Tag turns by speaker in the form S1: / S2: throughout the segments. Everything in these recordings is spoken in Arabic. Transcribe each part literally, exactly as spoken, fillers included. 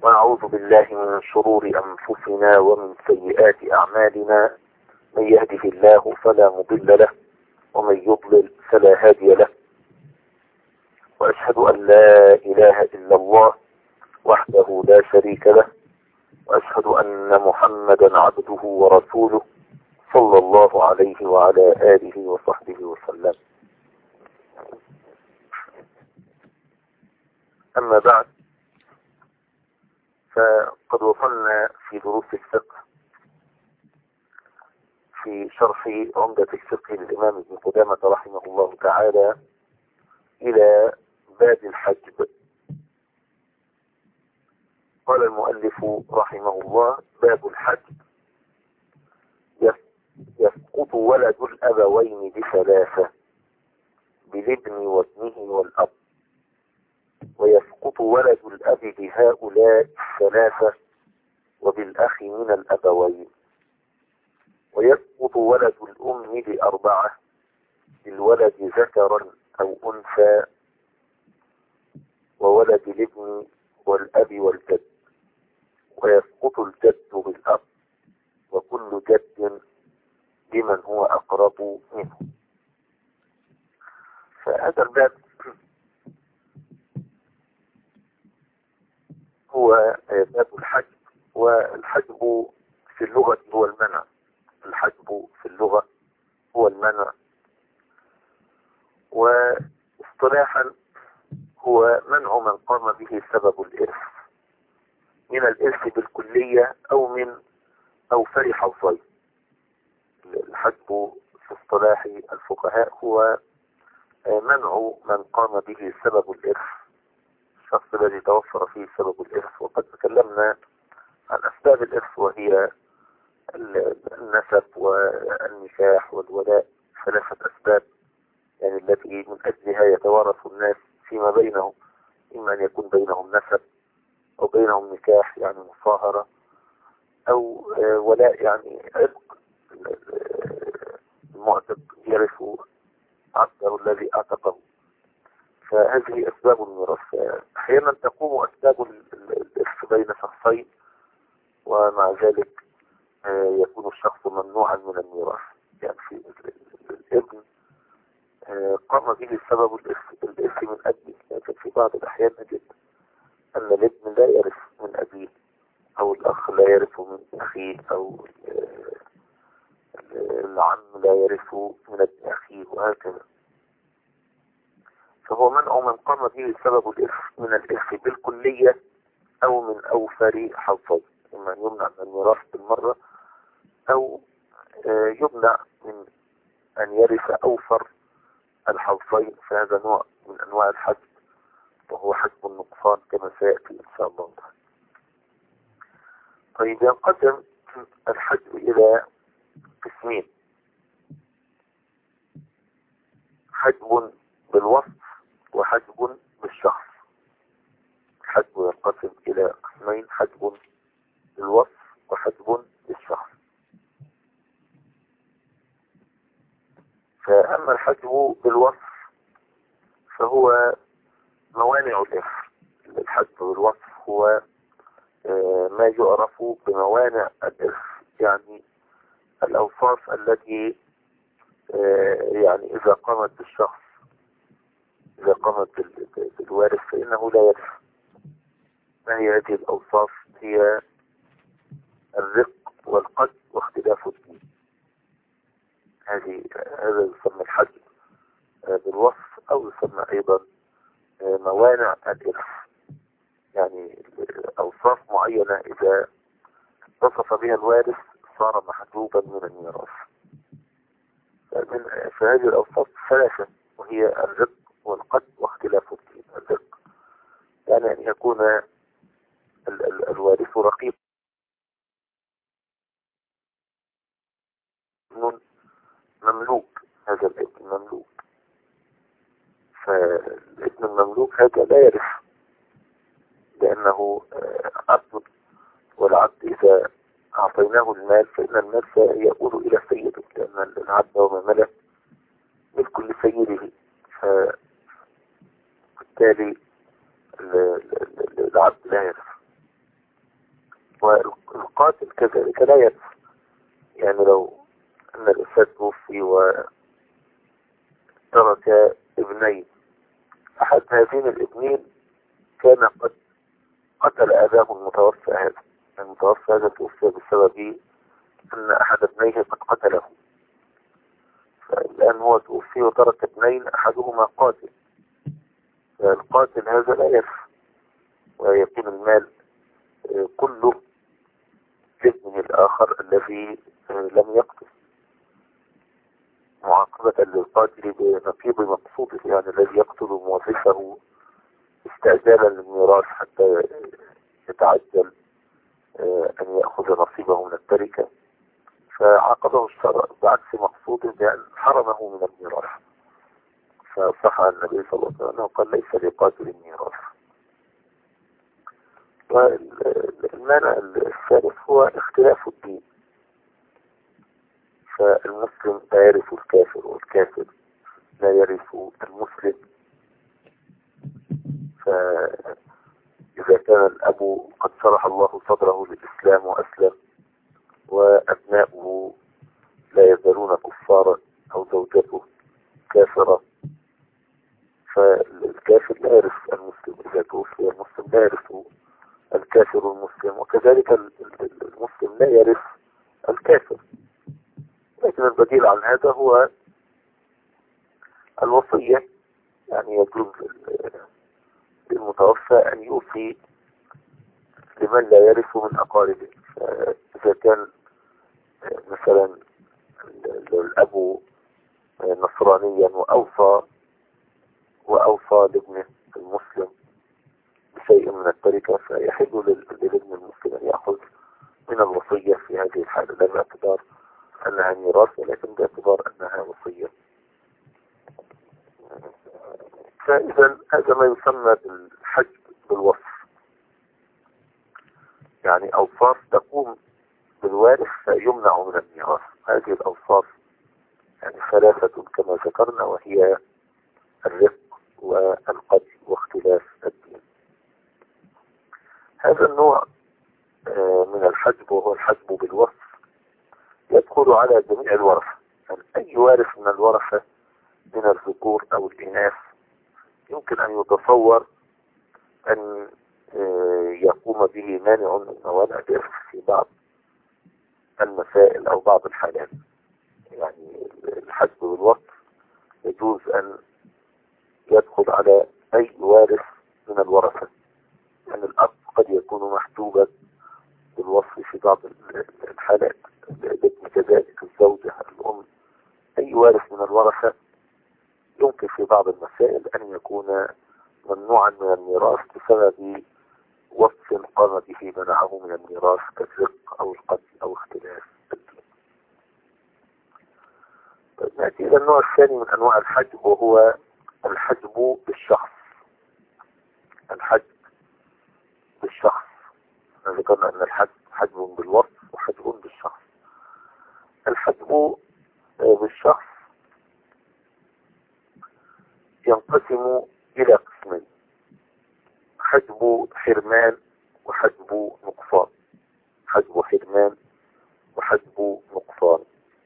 S1: ونعوذ بالله من شرور أنفسنا ومن سيئات أعمالنا. من يهده الله فلا مضل له ومن يضلل فلا هادي له. وأشهد أن لا إله إلا الله وحده لا شريك له، وأشهد أن محمدا عبده ورسوله صلى الله عليه وعلى آله وصحبه وسلم. أما بعد، فقد وصلنا في دروس الفقه في شرح عمدة الفقه للإمام ابن قدامة رحمه الله تعالى إلى باب الحجب. قال المؤلف رحمه الله: باب الحجب: يسقط ولد الأبوين بثلاثة، بالابن وابنه والأب، ويسقط ولد الأب بهؤلاء الثلاثة وبالأخ من الأبوين، ويسقط ولد الأم بأربعة، بالولد ذكرا أو أنثى، وولد الابن والأب والجد، ويسقط الجد بالأب، وكل جد بمن هو أقرب منه. فهذا الباب هو باب الحجب. والحجب في اللغة هو المنع. الحجب في اللغة هو المنع، واصطلاحا هو منع من قام به سبب الإرث من الإرث بالكلية أو من أو فرح الضيف. الحجب في اصطلاح الفقهاء هو منع من قام به سبب الإرث، الشخص الذي توفر فيه سبب الإرث. وقد تكلمنا عن أسباب الإرث، وهي النسب والنكاح والولاء، ثلاثة أسباب يعني التي من أجلها يتوارث الناس فيما بينهم، إما أن يكون بينهم نسب أو بينهم نكاح يعني مصاهرة، أو ولاء يعني عتق، المعتق يرث عبده الذي أعتقه. فهذه أسباب الميراث. أحيانا تقوم أسباب الإرث بين شخصين، ومع ذلك يكون الشخص ممنوعا من الميراث. يعني في الابن قام به سبب الإرث من أبيه، لكن في بعض الأحيان نجد أن الابن لا يرث من أبيه، أو الأخ لا يرث من أخيه، أو العم لا يرث من ابن أخيه، وهكذا. فهو منع من قام به سبب الإرث من الإرث بالكلية أو من أوفر حظين، إما أن يمنع من الميراث بالمرة، أو يمنع من أن يرث أوفر الحظين. فهذا نوع من أنواع الحجب، وهو حجب النقصان كما سيأتي إن شاء الله تعالى. طيب، ينقسم الحجب إلى قسمين: حجب بالوصف وحجب بالشخص. الحجب ينقسم إلى قسمين: حجب بالوصف وحجب بالشخص. فأما الحجب بالوصف فهو موانع الإرث. الحجب بالوصف هو ما يعرف بموانع الإرث، يعني الأوصاف التي يعني إذا قامت بالشخص، إذا قامت بالوارث فإنه لا يرث. ما هي هذه الأوصاف؟ هي الرق والقد واختلاف الدين. هذه هذا يسمى الحجب بالوصف، أو يسمى أيضا موانع الإرث، يعني أوصاف معينة إذا اتصف بها الوارث صار محجوبا من الميراث. فهذه الأوصاف ثلاثة، وهي الرق والقد واختلاف الدين. الرق يعني أن يكون ال ال الوارث رقيق مملوك، هذا الابن مملوك، فالابن المملوك هذا لا يرث لأنه عبد، والعبد إذا أعطيناه المال فإن المال سيؤول إلى سيده، لأن العبد وما ملك ملك لسيده. فبالتالي العبد لا يرث. والقاتل كذلك لا يرث. يعني لو أن الإنسان توفي وترك ابنين، أحد هذين الابنين كان قد قتل أباه المتوفى هذا. المتوفى هذا توفي بسبب أن أحد ابنيه قد قتله، فالآن هو توفي وترك ابنين أحدهما قاتل، فالقاتل هذا لا يرث، ويكون المال كله لابنه الآخر الذي لم يقتل، معاقبة للقاتل بنقيض مقصوده، يعني الذي يقتل موظفه استعجالا للميراث حتى يتعجل أن يأخذ نصيبه من التركة، فعاقبه الشرع بعكس مقصوده بأن حرمه من الميراث. فصح النبي صلى الله عليه وسلم قال ليس لقاتل الميراث. والمانع الثالث هو اختلاف الدين، فالمسلم لا يرث الكافر والكافر لا يرث المسلم. فإذا كان الأب قد شرح الله صدره للإسلام وأسلم وأبناؤه لا يزالون كفارا أو زوجته كافرة، فالكافر لا يرث المسلم. إذا توفي المسلم لا يرث الكافر المسلم، وكذلك المسلم لا يرث الكافر. لكن البديل عن هذا هو الوصية، يعني يجوز للمتوفى أن يوصي لمن لا يرث من أقاربه. فإذا كان مثلا الأب نصرانيا وأوصى وأوصى لابنه المسلم بشيء من التركة، فيحل للابن المسلم أن يأخذ من الوصية في هذه الحالة، لا باعتبار أنها ميراث ولكن باعتبار أنها وصية. فإذا هذا ما يسمى بالحج بالوصف، يعني أوصاف تقوم بالوارث فيمنع من الميراث. هذه الأوصاف يعني ثلاثة كما ذكرنا، وهي الرق والقتل واختلاف الدين. هذا النوع من الحجب وهو الحجب بالوصف يدخل على جميع الورثة، يعني أي وارث من الورثة من الذكور أو الإناث يمكن أن يتصور أن يقوم به مانع من موانع الإرث في بعض المسائل أو بعض الحالات. يعني الحجب بالوصف يجوز أن يدخل على أي وارث من الورثة، يعني الأب قد يكون محجوبا بالوصف في بعض الحالات، الابن كذلك، الزوجة، الأم، أي وارث من الورثة يمكن في بعض المسائل أن يكون ممنوعا من الميراث بسبب وصف قام به منعه من الميراث كالرق أو القتل أو اختلاف الدين. طيب نأتي إلى النوع الثاني من أنواع الحجب، وهو الحجب بالشخص. الحجب بالشخص، ذكرنا أن الحجب حجب بالوصف وحجب بالشخص. الحجب بالشخص ينقسم إلى قسمين: حجب حرمان وحجب نقصان. حجب حرمان وحجب نقصان.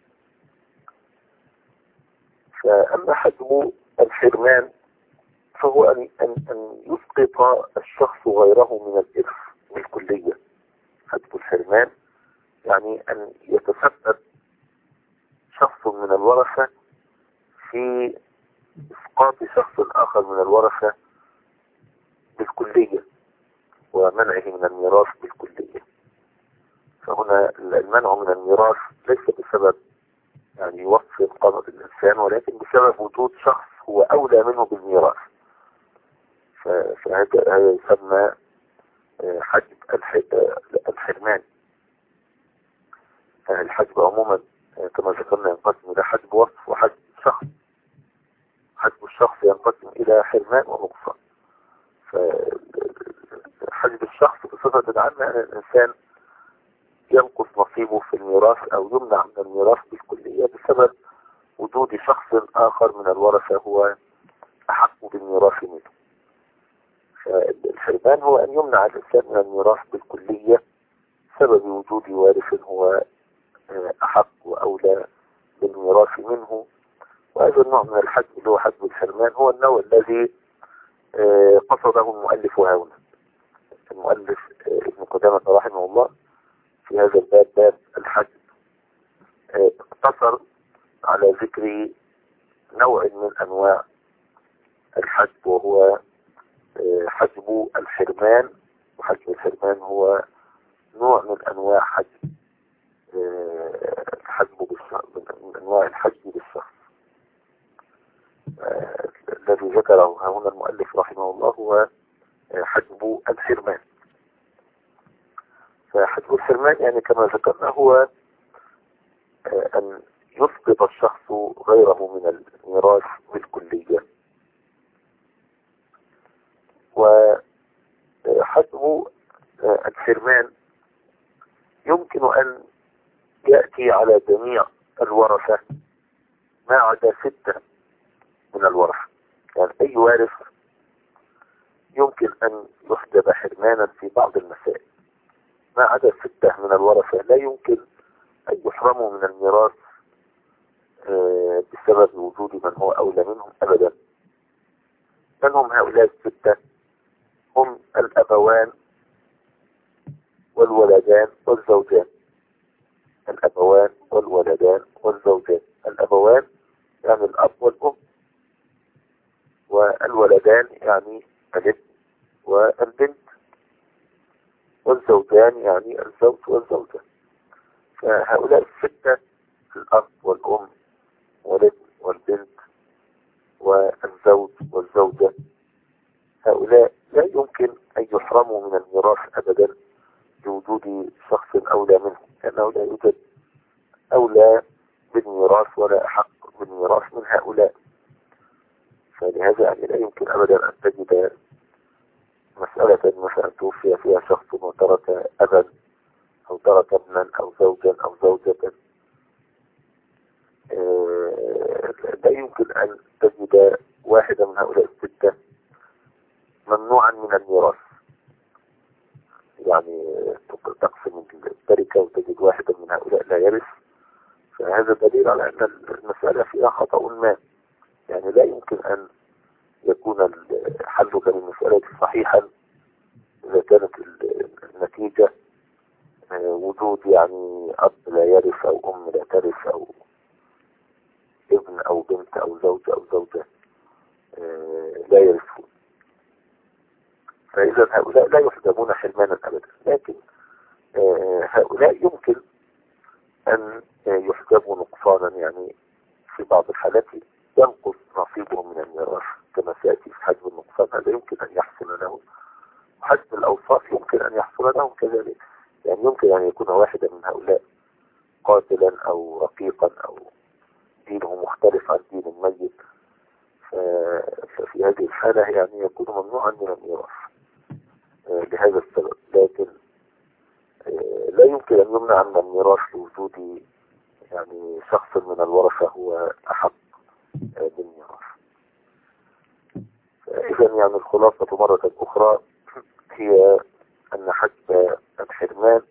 S1: فأما حجب الحرمان فهو أن, أن, أن يسقط الشخص غيره من الإرث بالكلية. حجب الحرمان يعني أن يتسبب شخص من الورثة في إسقاط شخص آخر من الورثة بالكلية ومنعه من الميراث بالكلية. فهنا المنع من الميراث ليس بسبب يعني وصف قام بالإنسان، ولكن بسبب وجود شخص هو أولى منه بالميراث. فهذا يسمى حجب الحرمان. الحجب عموما كما ذكرنا ينقسم إلى حجب وصف وحجب شخص. حجب الشخص ينقسم إلى حرمان ونقصان. فحجب الشخص بصفة عامة أن الإنسان ينقص نصيبه في الميراث أو يمنع من الميراث بالكلية بسبب وجود شخص آخر من الورثة هو أحق بالميراث منه. فالحرمان هو أن يمنع الإنسان من الميراث بالكلية بسبب وجود وارث هو أحق وأولى بالميراث منه. وهذا النوع من الحجب اللي هو حجب الحرمان هو النوع الذي قصده المؤلف هنا. المؤلف ابن قدامة رحمه الله في هذا الباب، باب الحجب، اقتصر على ذكر نوع من أنواع الحجب وهو حجب الحرمان. وحجب الحرمان هو نوع من أنواع حجب الحجب بالشخص، من أنواع الحجب بالشخص. الذي ذكره هنا المؤلف رحمه الله هو حجب الحرمان. فحجب الحرمان يعني كما ذكرنا هو أن يسقط الشخص غيره من الميراث بالكلية. وحجب الحرمان يمكن أن يأتي على جميع الورثة ما عدا ستة من الورثة. يعني أي وارث يمكن أن يحجب حرمانا في بعض المسائل، ما عدا ستة من الورثة لا يمكن أن يحرموا من الميراث بسبب وجود من هو أولى منهم أبدا. من هم هؤلاء الستة؟ هم الأبوان والولدان والزوجان. الأبوان والولدان والزوجان. الأبوان يعني الأب والأم، والولدان يعني الابن والبنت، والزوجان يعني الزوج والزوجة. فهؤلاء الستة، الأب والأم والابن والبنت والزوج والزوجة، هؤلاء لا يمكن أن يحرموا من الميراث أبدا بوجود شخص أولى منهم، لأنه لا يوجد أولى بالميراث ولا أحق بالميراث من هؤلاء. فلهذا يعني لا يمكن أبدا أن تجد مسألة مثلا توفي فيها شخص وترك أبا أو ترك ابنا أو زوجا أو زوجة، لا يمكن أن تجد واحدة من هؤلاء الستة ممنوعا من الميراث. يعني تقسم التركة وتجد واحدة من هؤلاء لا يرث، فهذا دليل على أن المسألة فيها خطأ ما. يعني لا يمكن أن يكون حلك للمسألة صحيحا إذا كانت النتيجة وجود يعني أب لا يرث أو أم لا ترث أو ابن أو بنت أو زوج أو زوجة لا يرثون. فإذا هؤلاء لا يحجبون حرمانا أبدا، لكن هؤلاء يمكن أن يحجبوا نقصانا. يعني في بعض الحالات ينقص نصيبهم من الميراث كما سيأتي في حجب النقصان، هذا يمكن أن يحصل له. وحجب الأوصاف يمكن أن يحصل لهم كذلك. يعني يمكن أن يكون واحدا من هؤلاء قاتلا أو رقيقا أو دينه مختلف عن دين الميت، ففي هذه الحالة يعني يكون ممنوعا من الميراث لهذا السبب. لكن لا يمكن أن يمنع من الميراث لوجود يعني شخص من الورثة هو أحق بالميراث. إذا يعني الخلاصة مرة أخرى هي أن حجب الحرمان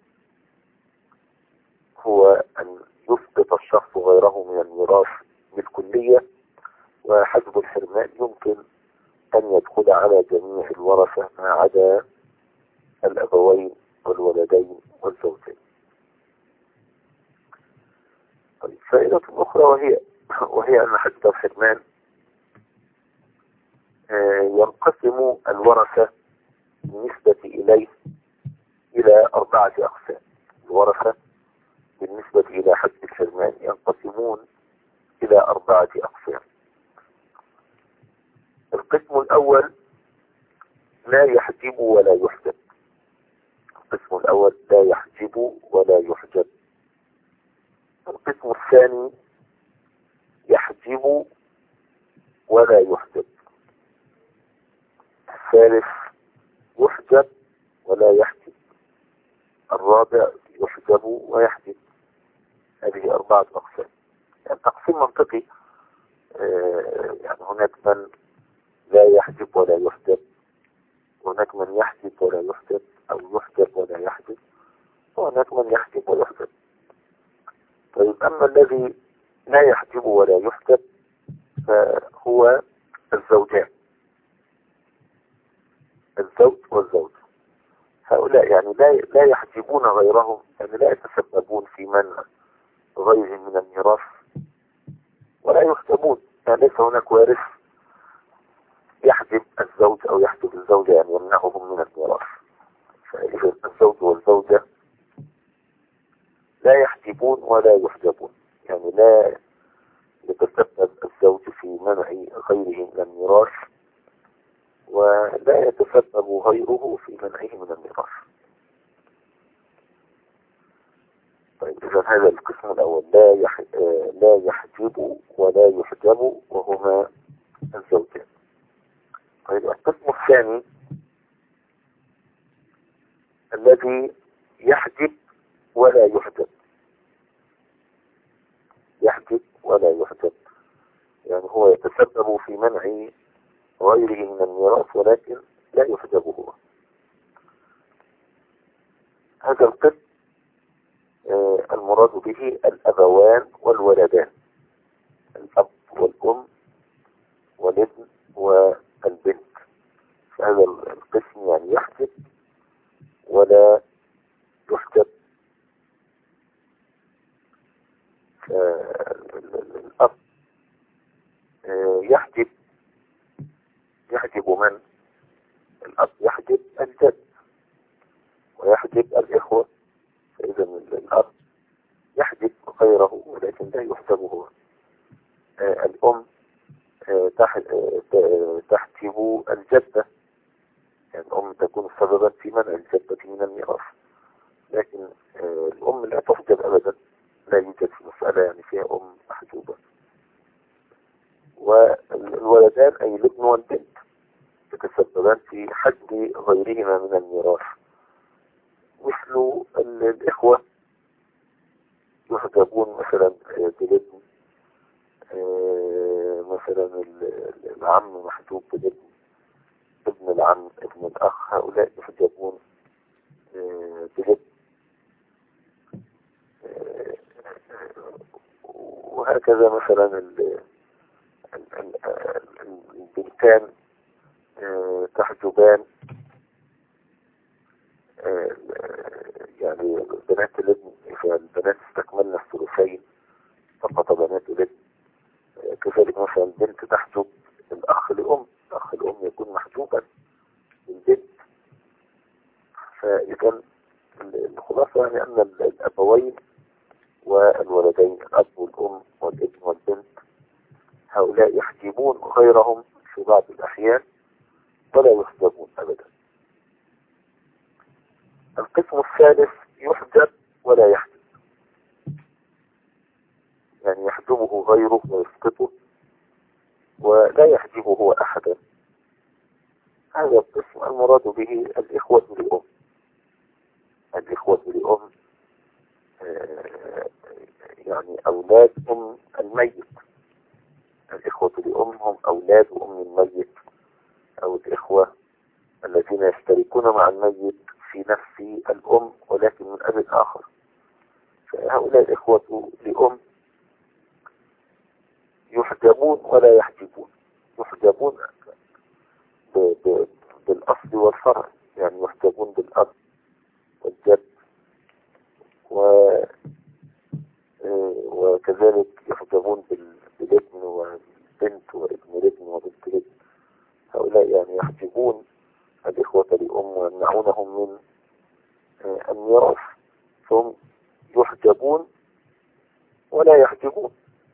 S1: هو أن يسقط الشخص غيره من الميراث بالكلية، وحجب الحرمان يمكن أن يدخل على جميع الورثة ما عدا الأبوين والولدين والزوجين. طيب، فائدة أخرى وهي وهي أن حجب الحرمان ينقسم الورثة بالنسبة إليه إلى أربعة أقسام. الورثة بالنسبة إلى حجب الحرمان ينقسمون إلى أربعة أقسام. القسم الأول لا يحجب ولا يحجب. القسم الأول لا يحجب ولا يحجب. القسم الثاني يحجب ولا يحجب. الثالث يحجب ولا يحجب. الرابع يحجب ويحجب. هذه أربعة أقسام. يعني تقسيم منطقي. آه يعني هناك من لا يحجب ولا يحجب، هناك من يحجب ولا يحجب أو يحجب ولا يحجب، وهناك من يحجب ويحجب. طيب أما الذي لا يحجب ولا يحجب فهو الزوجان، الزوج والزوج. هؤلاء يعني لا لا يحجبون غيرهم، يعني لا يتسببون في منع غيرهم من الميراث، ولا يحجبون، يعني ليس هناك وارث يحجب الزوج أو يحجب الزوجة يعني يمنعهم من الميراث. فإذا الزوج والزوجة لا يحجبون ولا يحجبون، يعني لا يتسبب الزوج في منع غيره من الميراث، ولا يتسبب غيره في منعه من الميراث. طيب إذا هذا القسم الأول، لا يح... لا يحجب ولا يحجب وهما الزوجان. طيب القسم الثاني الذي يحجب ولا يحجب، يحجب ولا يحجب يعني هو يتسبب في منع غيره من الميراث ولكن لا يحجب هو. هذا القسم آه المراد به الأبوان والولدان، الأب والأم والابن والبنت. فهذا القسم يعني يحجب ولا يحجب. الأب يحجب، يحجب من؟ الأب يحجب الجد ويحجب الإخوة، فإذا الأب يحجب غيره ولكن لا يحجب هو. الأم تحجب الجدة، يعني الأم تكون سببا في منع الجدة من الميراث، لكن الأم لا تحجب أبدا، لا يوجد في مسألة يعني فيها أم محجوبة. والولدان أي الابن والبنت يتسببان في حجب غيرهما من الميراث، مثل الإخوة يحجبون مثلا بالابن، مثلا العم محجوب بالابن، ابن العم ابن الأخ، هؤلاء يحجبون بالابن. وهكذا مثلا البنتان تحجبان، يعني بنات الابن إذا البنات استكملنا الثلثين سقط بنات الابن. كذلك مثلا البنت تحجب الأخ لأم، الأخ لأم يكون محجوبا للبنت. فإذا الخلاصة يعني أن الأبوين والولدين، الأب والأم والابن والبنت، هؤلاء يحجبون غيرهم في بعض الأحيان ولا يحجبون أبدا. القسم الثالث يحجب ولا يحجب، يعني يحجبه غيره ويسقطه ولا يحجبه هو أحدا. هذا القسم المراد به الإخوة لأم، الإخوة لأم يعني أولاد أم الميت. الإخوة لأم هم أولاد أم الميت أو الإخوة الذين يشتركون مع الميت في نفس الأم ولكن من أب آخر. فهؤلاء الإخوة لأم يحجبون ولا يحجبون، يحجبون بالأصل والفرع، يعني يحجبون بالأب والجد وكذلك يحجبون بالابن والبنت وابن الابن وبنت الابن. هؤلاء يعني يحجبون الإخوة لأم ويمنعونهم من الميراث، ثم يحجبون ولا يحجبون،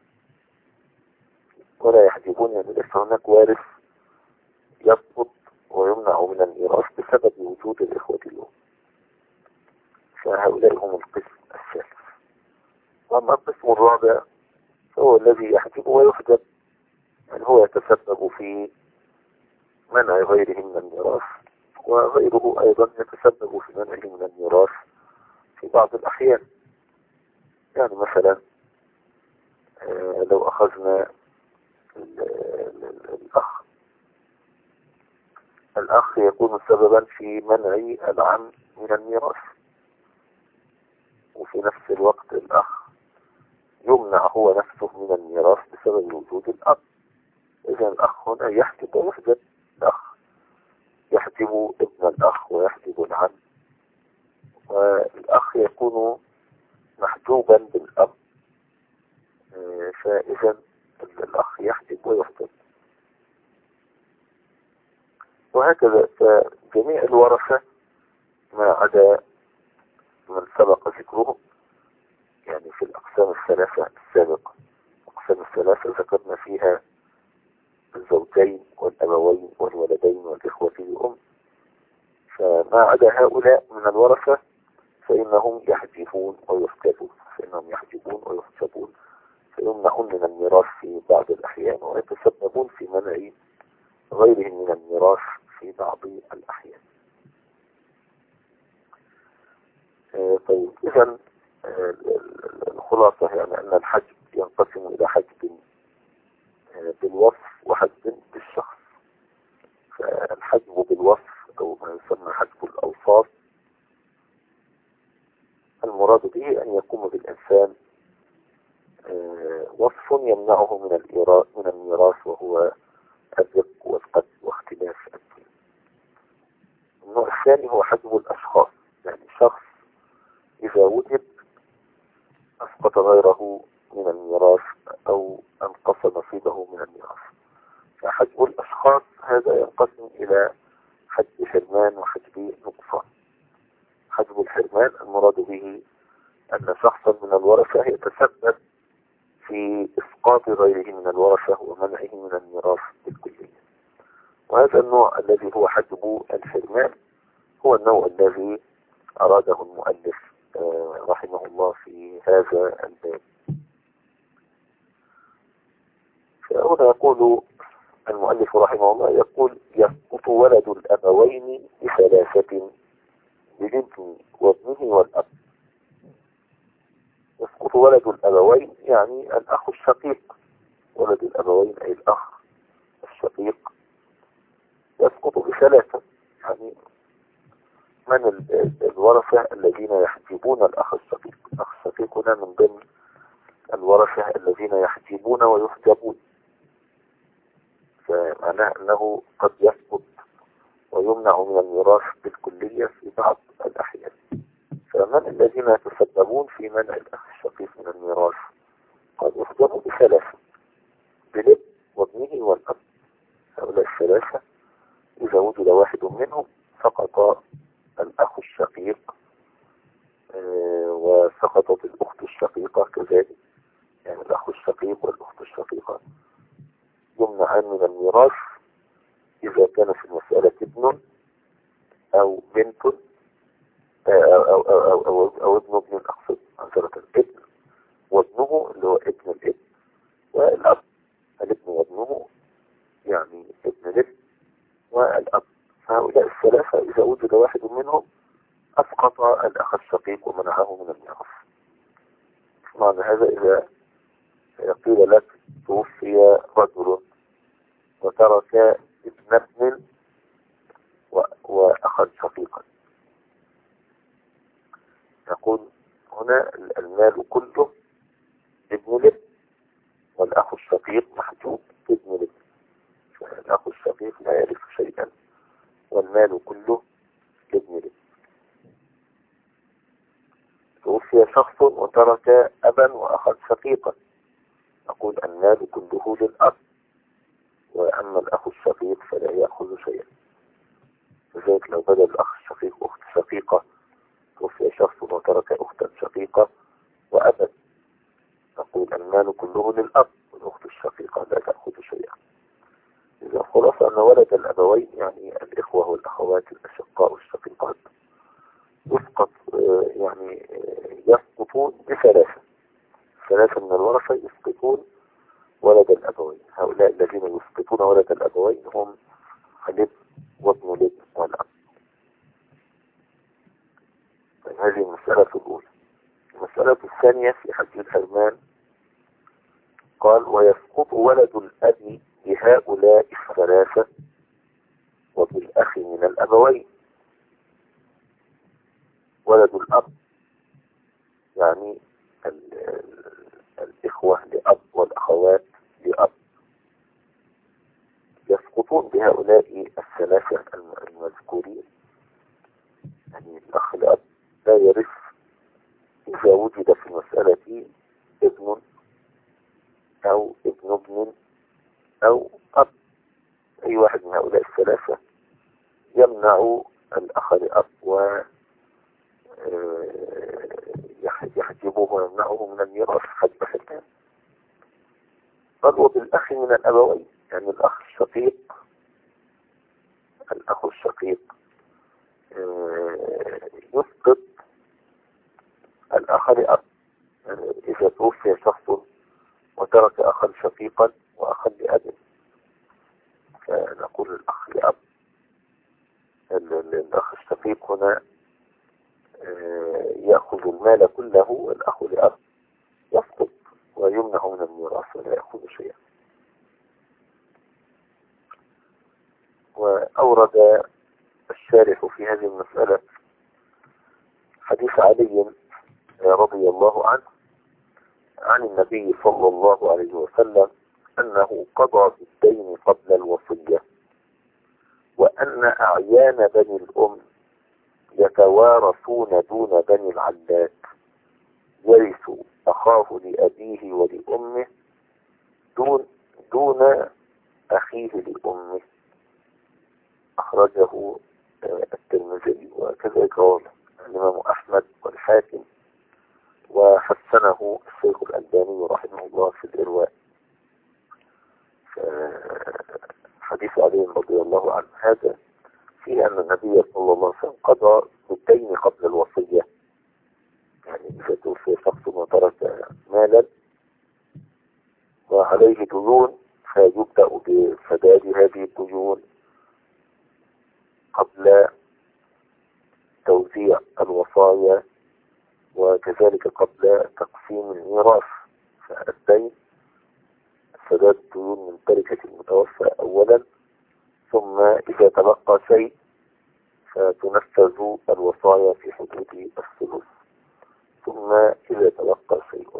S1: ولا يحجبون يعني ليس هناك وارث يسقط ويمنع من الميراث بسبب وجود الإخوة لأم. فهؤلاء هم القسم الثالث. وأما القسم الرابع هو الذي يحجب ويحجب، يعني هو يتسبب في منع غيره من الميراث وغيره أيضا يتسبب في منعه من الميراث في بعض الأحيان. يعني مثلا لو أخذنا الأخ، الأخ يكون سببا في منع العم من الميراث، وفي نفس الوقت الأخ يمنع هو نفسه من الميراث بسبب وجود الأب. إذا الأخ هنا يحجب ويحجب الأخ، يحجب ابن الأخ ويحجب العم، والأخ يكون محجوبا بالأب، فإذا الأخ يحجب ويحجب. وهكذا فجميع الورثة ما عدا من سبق ذكره، يعني في الأقسام الثلاثة السابقة. الأقسام الثلاثة ذكرنا فيها الزوجين والأبوين والولدين والإخوة لأم، فما عدا هؤلاء من الورثة فإنهم يحجبون ويحجبون فإنهم يحجبون ويحجبون فيمنعون من الميراث في بعض الأحيان، ويتسببون في منع غيرهم من الميراث في بعض الأحيان. آه طيب، إذن آه الخلاصة يعني أن الحجب ينقسم إلى حجب آه بالوصف وحجب بالشخص. فالحجب بالوصف أو ما يسمى حجب الأوصاف المراد به أن يقوم بالإنسان آه وصف يمنعه من من الميراث، وهو الرق والقتل واختلاف الدين. النوع الثاني هو حجب الأشخاص، يعني شخص إذا وجد أسقط غيره من الميراث أو أنقص نصيبه من الميراث. فحجب الأشخاص هذا ينقسم إلى حجب حرمان وحجب نقصان. حجب الحرمان المراد به أن شخصا من الورثة يتسبب في إسقاط غيره من الورثة ومنعه من الميراث بالكلية. وهذا النوع الذي هو حجب الحرمان هو النوع الذي أراده المؤلف رحمه الله في هذا الباب. فهنا يقول المؤلف رحمه الله، يقول يسقط ولد الأبوين بثلاثة بالابن وابنه والأب. يسقط ولد الأبوين يعني الأخ الشقيق، ولد الأبوين أي الأخ الشقيق يسقط بثلاثة، يعني من الورثة الذين يحجبون الأخ الشقيق. الأخ الشقيق هنا من ضمن الورثة الذين يحجبون ويحجبون، فمعناه أنه قد يسقط ويمنع من الميراث بالكلية في بعض الأحيان. فمن الذين يتسببون في منع الأخ الشقيق من الميراث؟ قد يحجبوا بثلاثة، بالابن وابنه والأب. هؤلاء الثلاثة إذا وجد واحد منهم سقط الأخ الشقيق، آه وسقطت الأخت الشقيقة كذلك. يعني الأخ الشقيق والأخت الشقيقة يمنعان من الميراث إذا كان في المسألة ابن أو بنت أو, أو, أو, أو, أو ابن ابن أقصد عنصرة الابن وابنه اللي هو ابن الابن، والأب الابن وابنه يعني ابن الابن والأب. فهؤلاء الثلاثة إذا وجد واحد منهم أسقط الأخ الشقيق ومنعه من الميراث. معنى هذا إذا قيل لك توفي رجل وترك ابن ابن وأخا شقيقا، يقول هنا المال كله ابن الابن والأخ الشقيق محجوب ابن الابن، فالأخ الشقيق لا يرث شيئا والمال كله ابن الابن. توفي شخص وترك أبا وأخا شقيقا، نقول المال كله للأب، وأما الأخ الشقيق فلا يأخذ شيئا. لذلك لو بدأ الأخ الشقيق أخت شقيقة، توفي شخص وترك أختا شقيقة وأبا، نقول المال كله للأب والأخت الشقيقة لا تأخذ شيئا. إذا خلاصة أن ولد الأبوين يعني الإخوة والأخوات الأشقاء والشقيقات يسقط يعني يسقطون بثلاثة. ثلاثة من الورثة يسقطون ولد الأبوين. هؤلاء الذين يسقطون ولد الأبوين هم الابن وابن الابن والأب. هذه المسألة الأولى. المسألة الثانية في حج الحرمان قال ويسقط ولد الأب بهؤلاء الثلاثة وبالأخ من الأبوين. ولد الأب يعني ال ال الإخوة لأب والأخوات لأب يسقطون بهؤلاء الثلاثة المذكورين. يعني الأخ لأب لا يرث إذا وجد في المسألة ابن أو ابن ابن أو أب. أي واحد من هؤلاء الثلاثة يمنع الأخ لأب و يحجبه ويمنعه من الميراث حجب حكام. بل وبالأخ من الأبوين، يعني الأخ الشقيق الأخ الشقيق يسقط الأخ لأب. يعني إذا توفي شخص وترك أخا شقيقا وأخا لأب، فنقول الأخ لأب الأخ الشقيق هنا يأخذ المال كله، الأخ لأب يسقط ويمنع من الميراث ولا يأخذ شيئا. وأورد الشارح في هذه المسألة حديث علي رضي الله عنه عن النبي صلى الله عليه وسلم أنه قضى بالدين قبل الوصية، وأن أعيان بني الأم يتوارثون دون بني العلات، يرث أخاه لأبيه ولأمه دون دون أخيه لأمه. أخرجه الترمذي وكذلك رواه الإمام أحمد والحاكم، وحسنه الشيخ الألباني رحمه الله في الإرواء. حديث علي رضي الله عنه هذا فيه أن النبي صلى الله عليه وسلم قضى بالدين قبل الوصية. يعني إذا توفي شخص وترك مالا وعليه ديون فيبدأ بسداد هذه الديون قبل توزيع الوصايا، وكذلك قبل تقسيم الميراث. فالدين سداد الديون من تركة المتوفى أولا، ثم إذا تبقى شيء فتنفذ الوصايا في حدود الثلث، ثم إذا تبقى شيء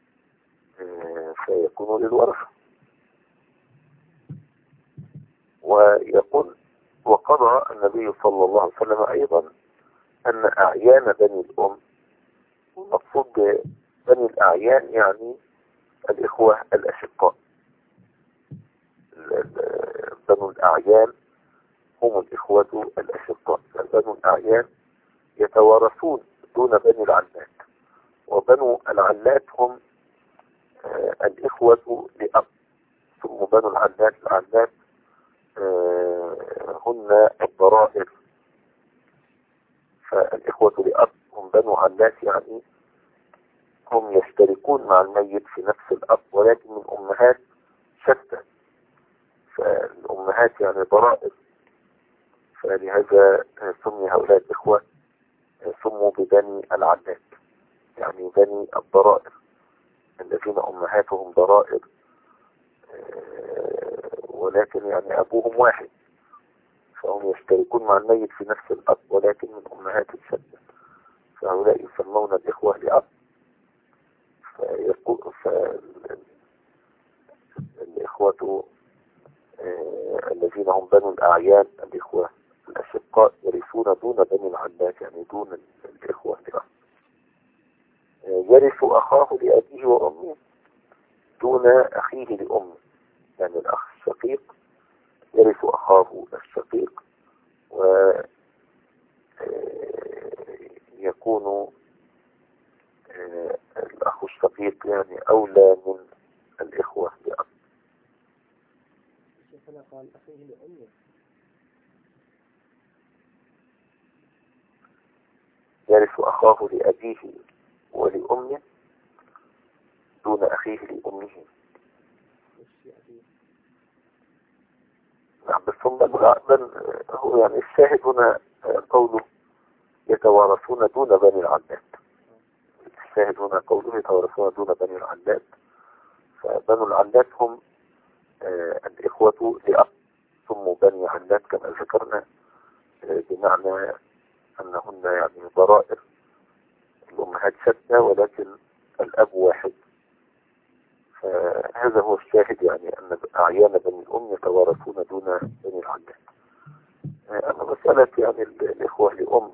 S1: فيكون للورثة. ويقول وقضى النبي صلى الله عليه وسلم أيضا أن أعيان بني الأم، المقصود بني الأعيان يعني الإخوة الأشقاء. بنو الأعيان هم الإخوة الأشقاء. بنو الأعيان يتوارثون دون بني العلات، وبنو العلات هم آه الإخوة لأب، ثم بنو العلات العلات آه هن الضرائر. فالإخوة لأب هم بنو علات، يعني هم يشتركون مع الميت في نفس الأب ولكن من أمهات شتى. فالأمهات يعني ضرائر، فلهذا سمي هؤلاء الإخوة سموا ببني العلات، يعني بني الضرائر الذين أمهاتهم ضرائر ولكن يعني أبوهم واحد، فهم يشتركون مع الميت في نفس الأب ولكن من أمهات شتى. فهؤلاء يسمون الإخوة لأب. فالإخوة الذين هم بنو الأعيان الإخوة الأشقاء يرثون دون بني العلات، يعني دون الإخوة لأب. يرث أخاه لأبيه وأمه دون أخيه لأمه، يعني الأخ الشقيق يرث أخاه الشقيق، ويكون الأخ الشقيق يعني أولى من الإخوة لأب.
S2: شيخنا قال أخيه لأمه.
S1: يرث أخاه لأبيه ولأمه دون أخيه لأمه. نعم، بس هم بل هو يعني الشاهد هنا قوله يتوارثون دون بني العلات. الشاهد هنا قوله يتوارثون دون بني العلات. فبنو العلات هم آه الإخوة لأب، ثم بني علات كما ذكرنا آه بمعنى أنهن يعني ضرائر، الأمهات شتى شتى ولكن الأب واحد. فهذا هو الشاهد، يعني أن أعيان بني الأم يتوارثون دون بني العداد. أما مسألة يعني الإخوة لأم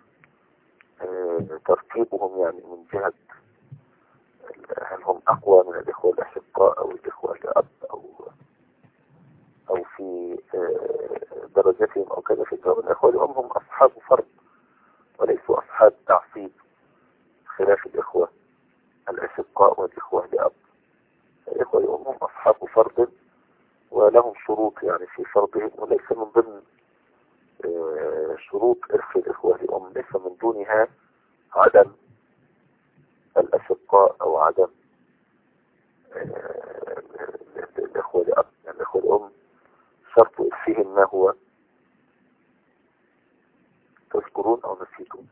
S1: ترتيبهم يعني من جهة هل هم أقوى من الإخوة الأشقاء أو الإخوة لأب أو أو في درجتهم أو كذا، في الجواب الإخوة لأم هم أصحاب فرض وليسوا أصحاب تعصيب، خلاف الإخوة الأشقاء والإخوة لأب. الإخوة لأم هم أصحاب فرض ولهم شروط يعني في فرضهم، وليس من ضمن شروط إرث الإخوة لأم ليس من دونها عدم الأشقاء أو عدم الإخوة لأب. يعني الإخوة لأم شرط إرثهم ما هو؟ تذكرون أو نسيتم؟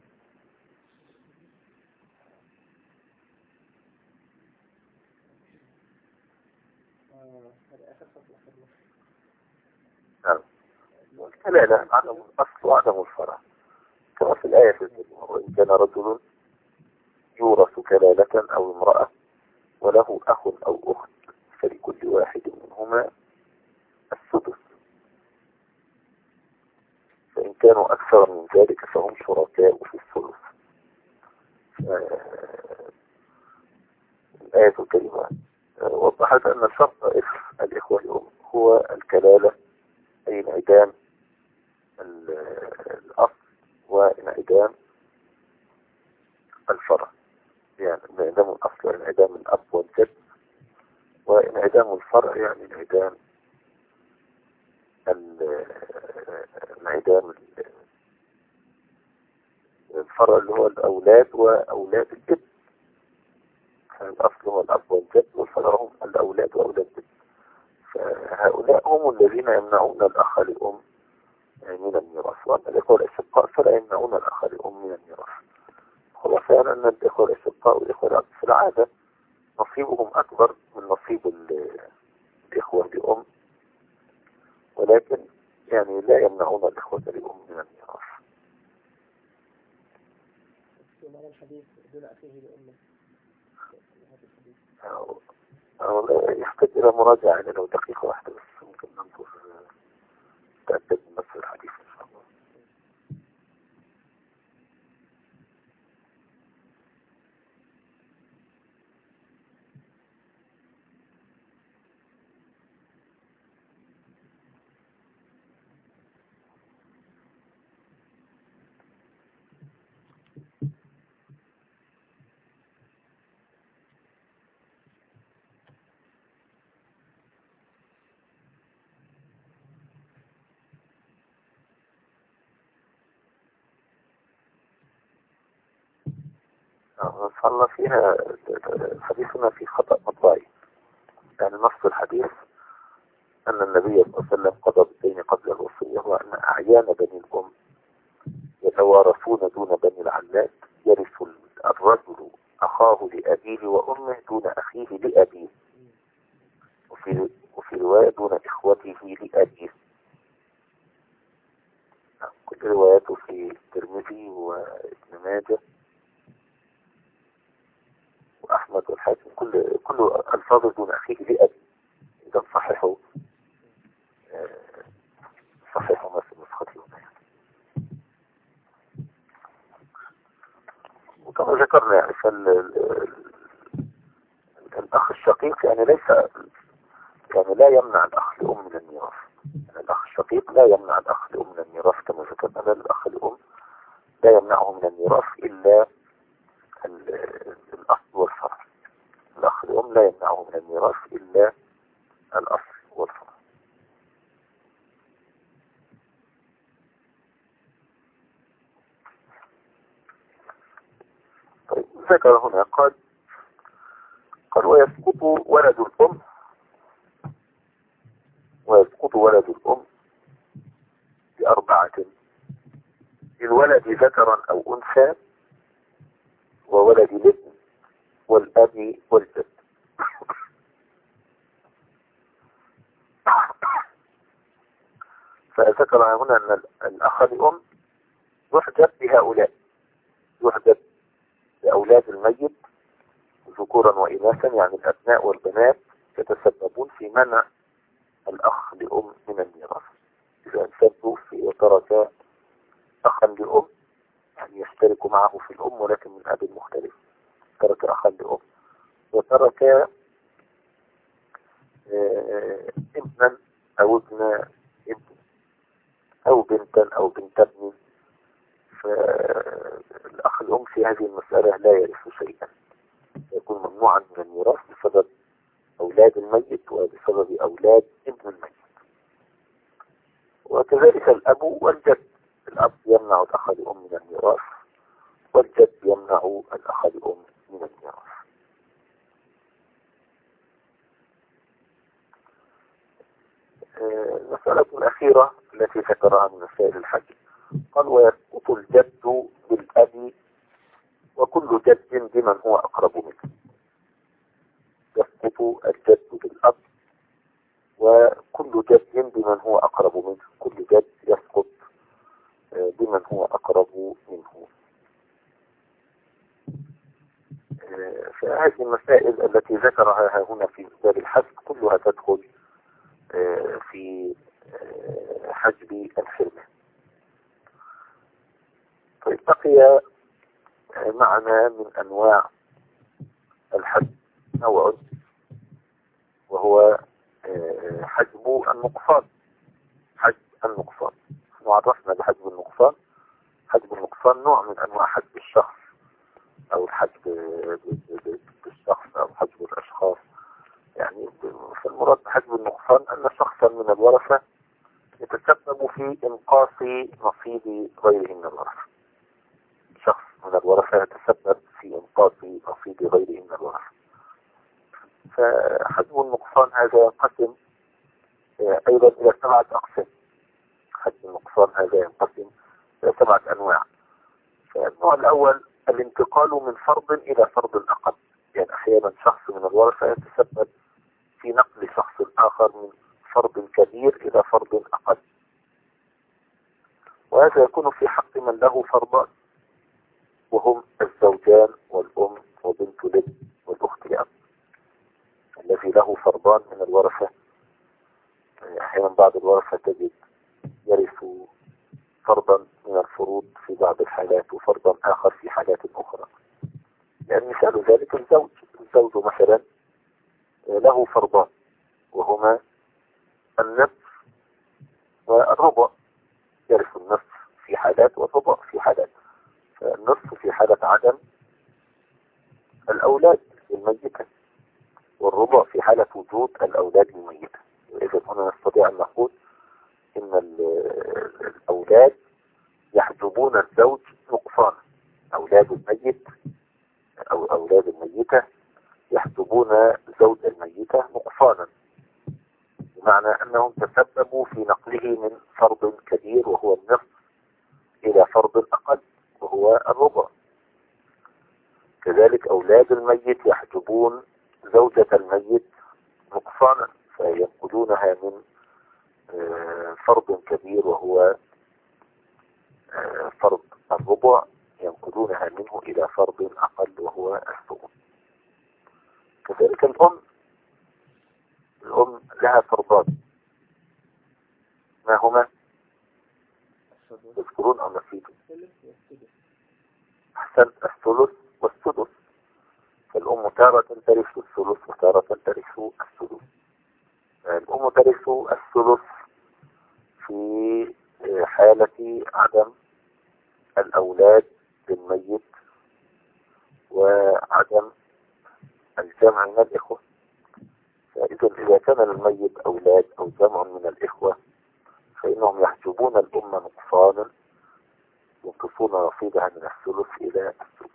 S1: نعم. لا عدم الأصل وعدم الفرع كما في الآية في الكلمة: وإن كان رجل يورث كلالة أو امرأة وله أخ أو أخت فلكل واحد منهما السدس، فإن كانوا أكثر من ذلك فهم شركاء في الثلث. الآية الكريمة وضحت أن شرط إرث الإخوة الأم هو الكلالة، أي انعدام الأصل وانعدام الفرع، يعني انعدام الأصل وانعدام الأب والجد، وانعدام الفرع يعني انعدام انعدام الفرع اللي هو الأولاد وأولاد الجد. فالأصل هو الأب والجد والفرع هم الأولاد وأولاد الجد. فهؤلاء هم الذين يمنعون الأخ لأم من الميراث، وأما الإخوة الأشقاء فلا يمنعون الأخ لأم من الميراث. خلاصة أن الإخوة الأشقاء والإخوة الأب في العادة نصيبهم أكبر من نصيب الإخوة لأم، ولكن يعني لا يمنعون الإخوة لأم من الميراث.
S2: الحديث دون أخيه لأمه
S1: أو أو يحتاج إلى مراجعة، يعني لو دقيقة واحدة بس ممكن ننظر تأكد من نفس الحديث إن شاء الله. صلى فيها حديثنا في خطأ مطبعي، يعني نص الحديث أن النبي صلى الله عليه وسلم قضى بالدين قبل الوصية، وأن أعيان بني الأم يتوارثون دون بني العلات، يرث الرجل أخاه لأبيه وأمه دون أخيه لأبيه، وفي, وفي رواية دون إخوته لأبيه. كل رواياته في الترمذي وابن ماجه وأحمد والحاكم، كل كل ألفاظ دون أخيه لأبيه. إذا صححوا صححوا ما في نسختي هنا. وكما ذكرنا يعني فالأخ الشقيق يعني ليس يعني لا يمنع الأخ لأم من الميراث. يعني الأخ الشقيق لا يمنع الأخ لأم من الميراث كما ذكرنا، بل الأخ لأم لا يمنعه من الميراث إلا الأصل والفرع. الأخ لأم لا يمنعه من الميراث إلا الأصل والفرع. طيب ذكر هنا قال قال ويسقط ولد الأم ويسقط ولد الأم بأربعة: للولد ذكرا أو أنثى، وولد الابن، والأب والجد. فذكر هنا أن الأخ لأم يحجب بهؤلاء، يحجب لأولاد الميت ذكورا وإناثا، يعني الأبناء والبنات يتسببون في منع الأخ لأم من الميراث. إذا إنسان توفي وترك أخا لأم، يعني يشترك معه في الأم ولكن من أب مختلف، ترك أخا لأم وترك ابنا أو ابن ابن أو بنتا أو بنت ابن، فالأخ الأم في هذه المسألة لا يرث شيئا، يكون ممنوعا من الميراث بسبب أولاد الميت وبسبب أولاد ابن الميت. وكذلك الأب والجد، الأب يمنع الأخ الأم من الميراث والجد يمنع الأخ الأم من الميراث. المسألة الأخيرة التي ذكرها من مسائل الحج، قال ويسقط الجد بالأب وكل جد بمن هو أقرب منه. يسقط الجد بالأب وكل جد بمن هو أقرب منه، كل جد يسقط بمن هو أقرب منه. فهذه المسائل التي ذكرها هنا في باب الحج كلها تدخل في حجب الحرمة. طيب بقي معنا من أنواع الحجب نوع وهو حجب النقصان. حجب النقصان وعرفنا بحجب النقصان. حجب النقصان نوع من أنواع حجب الشخص أو الحجب بالشخص أو حجب الأشخاص. يعني فالمراد بحجب النقصان أن شخصا من الورثة يتسبب في إنقاص نصيب غيره من الورثة. شخص من الورثة يتسبب في إنقاص نصيب غيره من الورثة. فحجب النقصان هذا ينقسم أيضا إلى سبعة أقسام. حجب النقصان هذا ينقسم إلى سبعة أنواع. فالنوع الأول الانتقال من فرض إلى فرض أقل، يعني أحيانا شخص من الورثة يتسبب في نقل شخص آخر من فرض كبير إلى فرض أقل، وهذا يكون في حق من له فرضان وهم الزوجان والأم وبنت الابن والأخت لأب. الذي له فرضان من الورثة، أحيانا بعض الورثة تجد يرث فرضا من الفروض في بعض الحالات وفرضا آخر في حالات أخرى. يعني مثال ذلك الزوج الزوج مثلا له فرضان وهما النصف والربع، يرث النصف في حالات والربع في حالات. فالنصف في حالة عدم الأولاد الميتة، والربع في حالة وجود الأولاد الميتة. وإذا هنا نستطيع أن نقول إن الأولاد يحجبون الزوج نقصانا. أولاد الميت أو أولاد الميتة يحجبون زوج الميتة نقصانا، بمعنى أنهم تسببوا في نقله من فرض كبير وهو النصف إلى فرض أقل وهو الربع. كذلك أولاد الميت يحجبون زوجة الميت نقصانا، فينقلونها من فرض كبير وهو فرض الربع، ينقلونها منه إلى فرض أقل وهو الثمن. كذلك الأم الأم لها فرضان، ما هما؟ تذكرون أو نسيتم؟ أحسن، الثلث والسدس. فالأم تارة ترث الثلث وتارة ترث السدس. الأم ترث الثلث في حالة عدم الأولاد للميت وعدم الجمع من الإخوة. فإذا إذا كان للميت أولاد أو جمع من الإخوة فإنهم يحجبون الأم نقصانا، ينقصون نصيبها من الثلث إلى الثلث.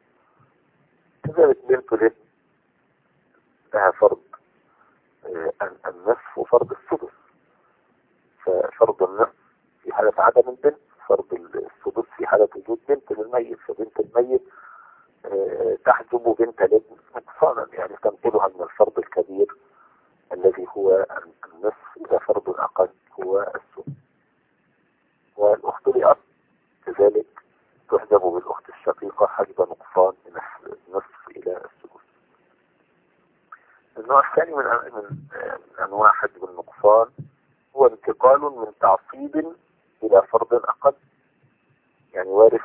S1: كذلك بنت الابن لها فرض النصف وفرض السدس. ففرض النصف في حالة عدم البنت، فرض السدس في حالة وجود بنت للميت. فبنت الميت تحجب بنت الابن نقصانا، يعني تنقلها من الفرض الكبير الذي هو النصف إلى فرض الأقل هو السدس. والأخت لأب كذلك تحجب بالأخت الشقيقة حجب حجب نقصان من النصف إلى السدس. النوع الثاني من من أنواع حجب النقصان هو انتقال من تعصيب إلى فرض أقل. يعني وارث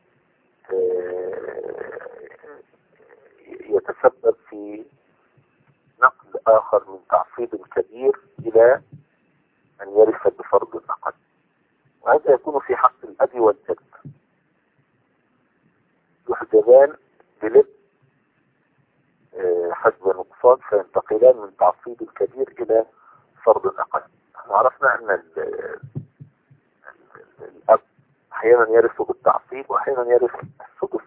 S1: يتسبب في نقل آخر من تعصيب كبير إلى أن يرث بفرض أقل، وهذا يكون في حق الأب والجد، يحجبان بلب حجب نقصان فينتقلان من تعصيب كبير إلى فرض أقل. احنا عرفنا أن الأب أحيانا يرث بالتعصيب وأحيانا يرث السدس.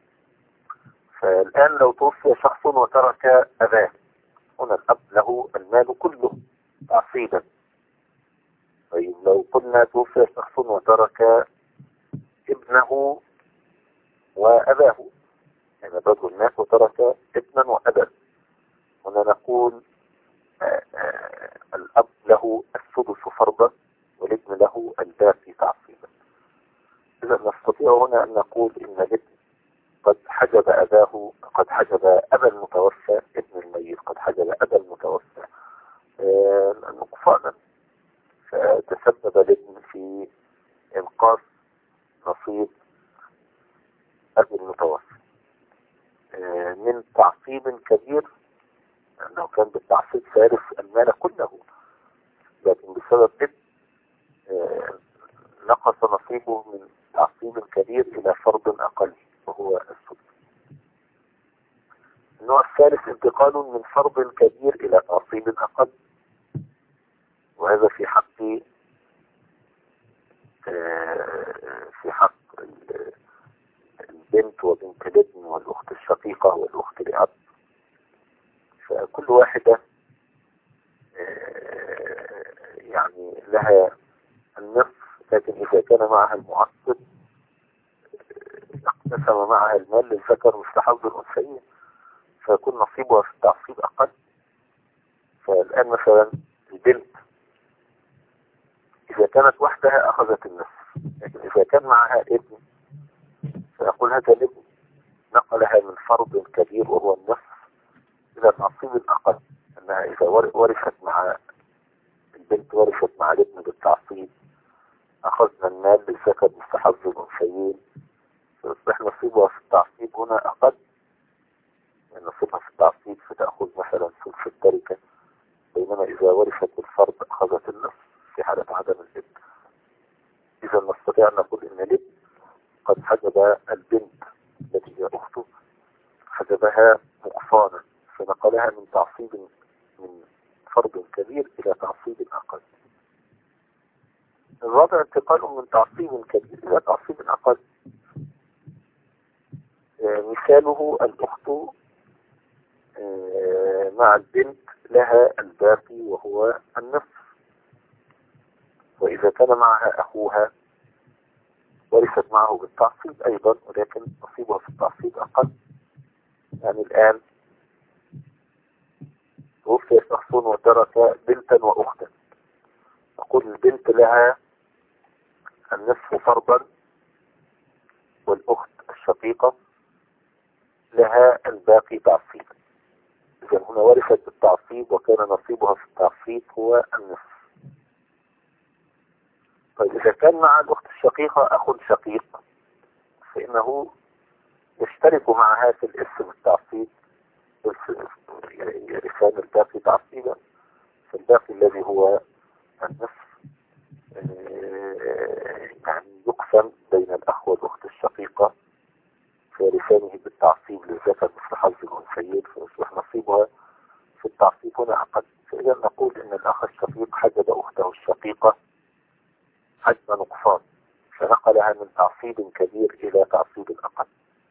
S1: فالآن لو توفي شخص وترك أباه، هنا الأب له المال كله تعصيبا. طيب لو قلنا توفي شخص وترك ابنه وأباه، يعني رجل مات وترك ابنا وأبا، هنا نقول آآ آآ الأب له السدس فرضا والابن له الباقي تعصيبا. إذا نستطيع هنا أن نقول إن الابن قد حجب أباه، قد حجب أبا المتوفى، ابن الميت قد حجب أبا المتوفى نقصانا، فتسبب الابن في إنقاص نصيب أبي المتوفى من تعصيب كبير. لو كان بالتعصيب فارس المال كله، لكن بسبب ابن نقص نصيبه من تعصيب كبير إلى فرض أقل وهو السدس. النوع الثالث انتقال من فرض كبير إلى تعصيب أقل، وهذا في حق في حق البنت وبنت الابن والأخت الشقيقة والأخت لأب، فكل واحدة يعني لها النصف، لكن إذا كان معها المعصب اقتسم معها المال للذكر مثل حظ الأنثيين، فيكون نصيبها في التعصيب أقل. فالآن مثلا البنت إذا كانت وحدها أخذت النصف، لكن إذا كان معها ابن فيقول هذا الابن نقلها من فرض كبير وهو النصف إلى تعصيب أقل، أنها إذا ورثت مع البنت ورثت مع الابن بالتعصيب أخذنا المال للذكر مثل حظ الأنثيين، فيصبح نصيبها في التعصيب هنا أقل. يعني نصيبها في التعصيب فتأخذ مثلا ثلث التركة، بينما إذا ورثت بالفرض أخذت النصف في حالة عدم الابن. إذا نستطيع أن نقول إن الابن قد حجب البنت التي هي أخته، حجبها نقصانا فنقلها من تعصيب من فرض كبير إلى تعصيب أقل. الرابع انتقال من تعصيب كبير إلى تعصيب أقل. مثاله الأخت مع البنت لها الباقي وهو النصف، وإذا كان معها أخوها ورثت معه بالتعصيب أيضا، ولكن نصيبها في التعصيب أقل. يعني الآن توفي شخص وترك بنتا وأختا، نقول البنت لها النصف فرضا والأخت الشقيقة لها الباقي تعصيبا. إذا هنا ورثت بالتعصيب وكان نصيبها في التعصيب هو النصف. طيب إذا كان مع الأخت الشقيقة أخ شقيق فإنه يشترك معها في الإرث بالتعصيب، يرثان الباقي تعصيبا، فالباقي الذي هو النصف يعني يقسم بين الأخ والأخت الشقيقة فيرثانه بالتعصيب للذكر مثل حظ الأنثيين، فيصبح نصيبها في التعصيب هنا أقل. فإذا نقول إن الأخ الشقيق حجب أخته الشقيقة حجب نقصان فنقلها من تعصيب كبير إلى تعصيب أقل.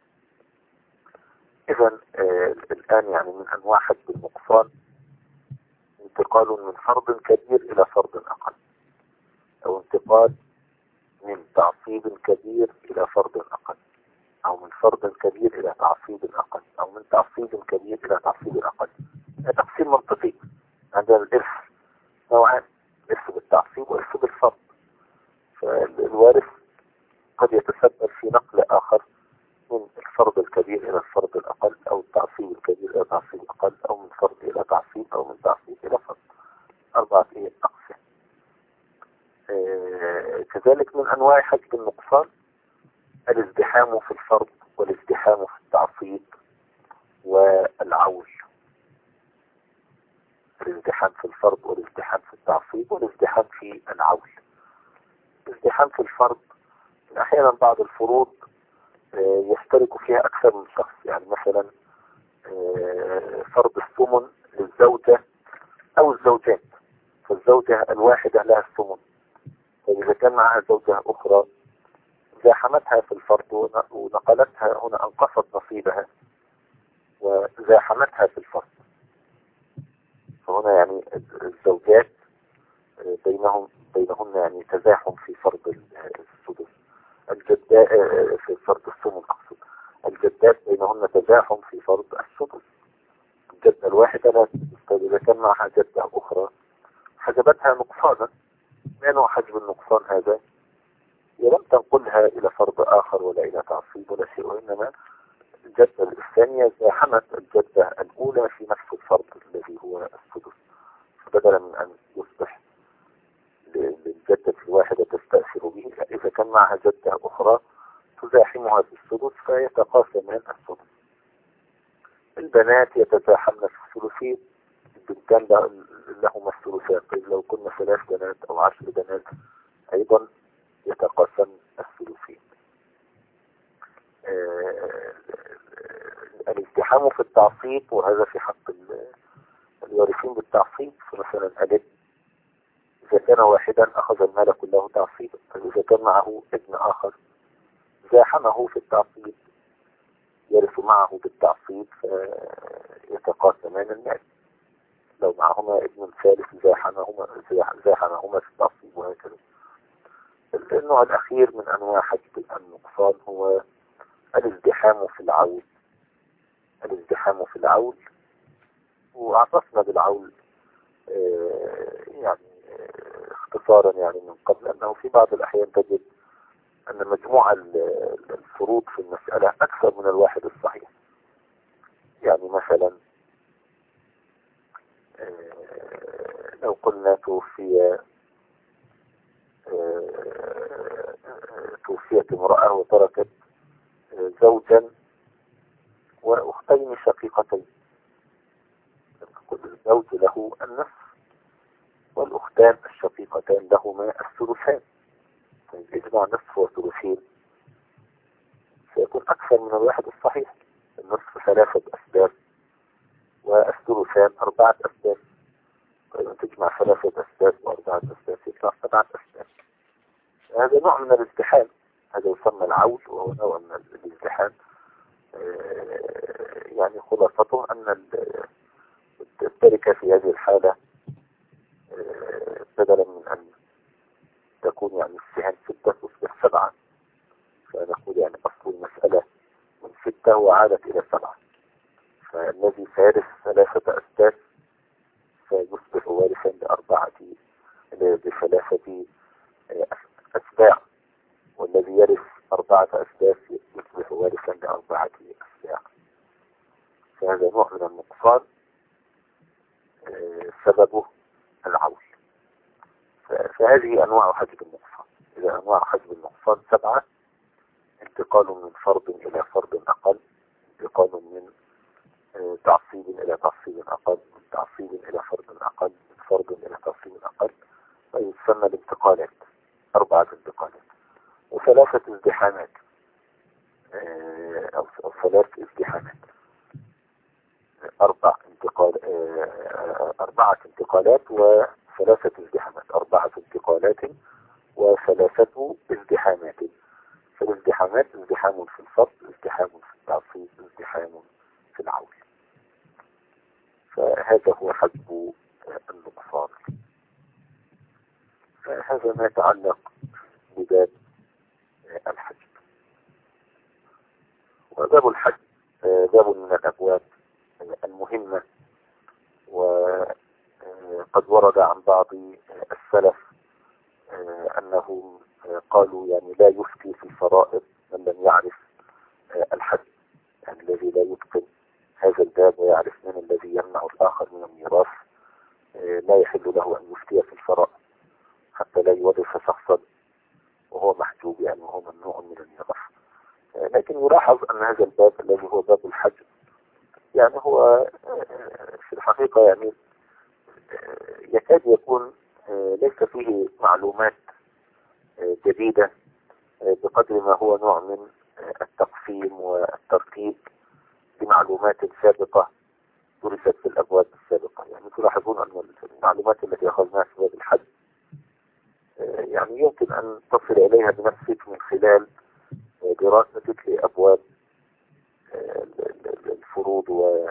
S1: إذا آه الآن يعني من أنواع حجب النقصان انتقال من فرض كبير إلى فرض أقل، أو انتقال من تعصيب كبير إلى فرض أقل، أو من فرض كبير إلى تعصيب أقل، أو من تعصيب كبير إلى تعصيب أقل. تقسيم منطقي. عندنا الإرث نوعان، إرث بالتعصيب وإرث بالفرض. فالوارث قد يتسبب في نقل آخر من الفرض الكبير إلى الفرض الأقل، أو التعصيب الكبير إلى تعصيب أقل، أو من فرض إلى تعصيب، أو من تعصيب إلى فرض. أربعة إيه أقسام. آه كذلك من أنواع حجب النقصان الازدحام في الفرض، والازدحام في التعصيب، والعول. الازدحام في الفرض، والازدحام في التعصيب، والازدحام في العول. الازدحام في الفرض، أحيانا بعض الفروض يشترك فيها أكثر من شخص، يعني مثلا فرض الثمن للزوجة أو الزوجات، فالزوجة الواحدة لها الثمن، فإذا كان معها زوجة أخرى زاحمتها في الفرض ونقلتها هنا، أنقصت نصيبها وزاحمتها في الفرض، فهنا يعني الزوجات بينهم بينهن يعني تزاحم في فرض السدس. الجدات في فرض الثمن أقصد، الجدات بينهن تزاحم في فرض السدس. الجدة الواحدة لا تسدس، إذا كان معها جدة أخرى حجبتها نقصانا. ما نوع حجب النقصان هذا؟ هي لم تنقلها إلى فرض آخر ولا إلى تعصيب ولا شيء، وإنما الجدة الثانية زاحمت الجدة الأولى في نفس الفرض الذي هو السدس، فبدلا من أن يصبح للجدة الواحدة تستأثر به، إذا كان معها جدة أخرى تزاحمها في السدس فيتقاسمان السدس. البنات يتزاحمن في الثلثين، البنتان لهما الثلثان، طيب لو كنا ثلاث بنات أو عشر بنات أيضا يتقاسم الثلثين. آه الازدحام في التعصيب، وهذا في حق الوارثين بالتعصيب، فمثلا الابن إذا كان واحدا أخذ المال كله تعصيبا، فإذا كان معه ابن آخر زاحمه في التعصيب يرث معه بالتعصيب فيتقاسمان المال. لو معهما ابن ثالث زاحمهما زاحمهما في التعصيب، وهكذا. النوع الأخير من أنواع حجب النقصان هو الازدحام في العول. الازدحام في العول، وعرفنا بالعول يعني اختصارا يعني من قبل أنه في بعض الأحيان تجد أن مجموع الفروض في المسألة أكثر من الواحد الصحيح. يعني مثلا لو قلنا توفي توفيت امرأة وتركت زوجا وأختين شقيقتين، الزوج له النصف والأختان الشقيقتان لهما الثلثان، فيجمع نصف وثلثين سيكون أكثر من الواحد الصحيح. النصف ثلاثة أسباب والثلثان أربعة أسباب، فإذا تجمع ثلاثة أسباب وأربعة أسباب يطلع سبعة أسباب. هذا نوع من الازدحام، هذا يسمى العول، وهو نوع من الازدحام. يعني خلاصته أن التركة في هذه الحالة بدلا من أن تكون يعني السهام ستة تصبح سبعة، فنقول يعني أصل المسألة من ستة وعادت إلى سبعة، فالذي سيرث ثلاثة أسداس سيصبح وارثا لأربعة بثلاثة أسباع، والذي يرث أربعة أسداس يصبح وارثا لأربعة أسباع. فهذا نوع من النقصان سببه العول. فهذه أنواع حجب النقصان. إذا أنواع حجب النقصان سبعة: انتقال من فرض إلى فرض أقل، انتقال من تعصيب إلى تعصيب أقل، من تعصيب إلى فرض أقل، من فرض إلى تعصيب أقل، ويسمى الانتقالات أربعة انتقالات. وثلاثة ازدحامات أو ثلاث ازدحامات، أربع انتقال أربعة انتقالات وثلاثة ازدحامات، أربعة انتقالات وثلاثة ازدحامات. فالازدحامات ازدحام في الفرض، ازدحام في التعصيب، ازدحام في العول. فهذا هو حجب النقصان. فهذا ما يتعلق بباب الحجب. وباب الحجب باب من الأبواب المهمة، وقد ورد عن بعض السلف أنهم قالوا يعني لا يفتي في الفرائض من لم يعرف الحد، يعني الذي لا يتقن هذا الباب ويعرف من الذي يمنع الآخر من الميراث لا يحل له أن يفتي في الفراء حتى لا يورث شخصا وهو محجوب، يعني وهو ممنوع من الميراث. لكن يلاحظ أن هذا الباب الذي هو باب الحج يعني هو في الحقيقة يعني يكاد يكون ليس فيه معلومات جديدة بقدر ما هو نوع من التقسيم والترتيب لمعلومات سابقة درست في الأبواب السابقة. يعني تلاحظون أن المعلومات التي أخذناها في باب الحج يعني يمكن أن تصل إليها بنفسك من خلال دراستك لأبواب الفروض و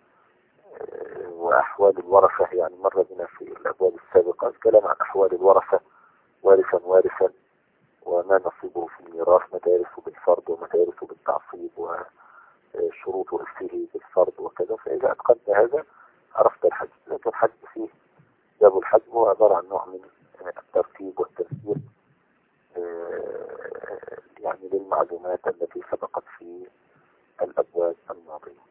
S1: وأحوال الورثة. يعني مر بنا في الأبواب السابقة الكلام عن أحوال الورثة وارثا وارثا وما نصيبه في الميراث، متى يرث بالفرض ومتى يرث بالتعصيب وشروط ورثه بالفرض وكذا. فإذا أتقنت هذا عرفت الحج. لكن الحج فيه باب الحج هو عبارة عن نوع من الترتيب والتفسير يعني للمعلومات التي سبقت في الأبواب الماضية.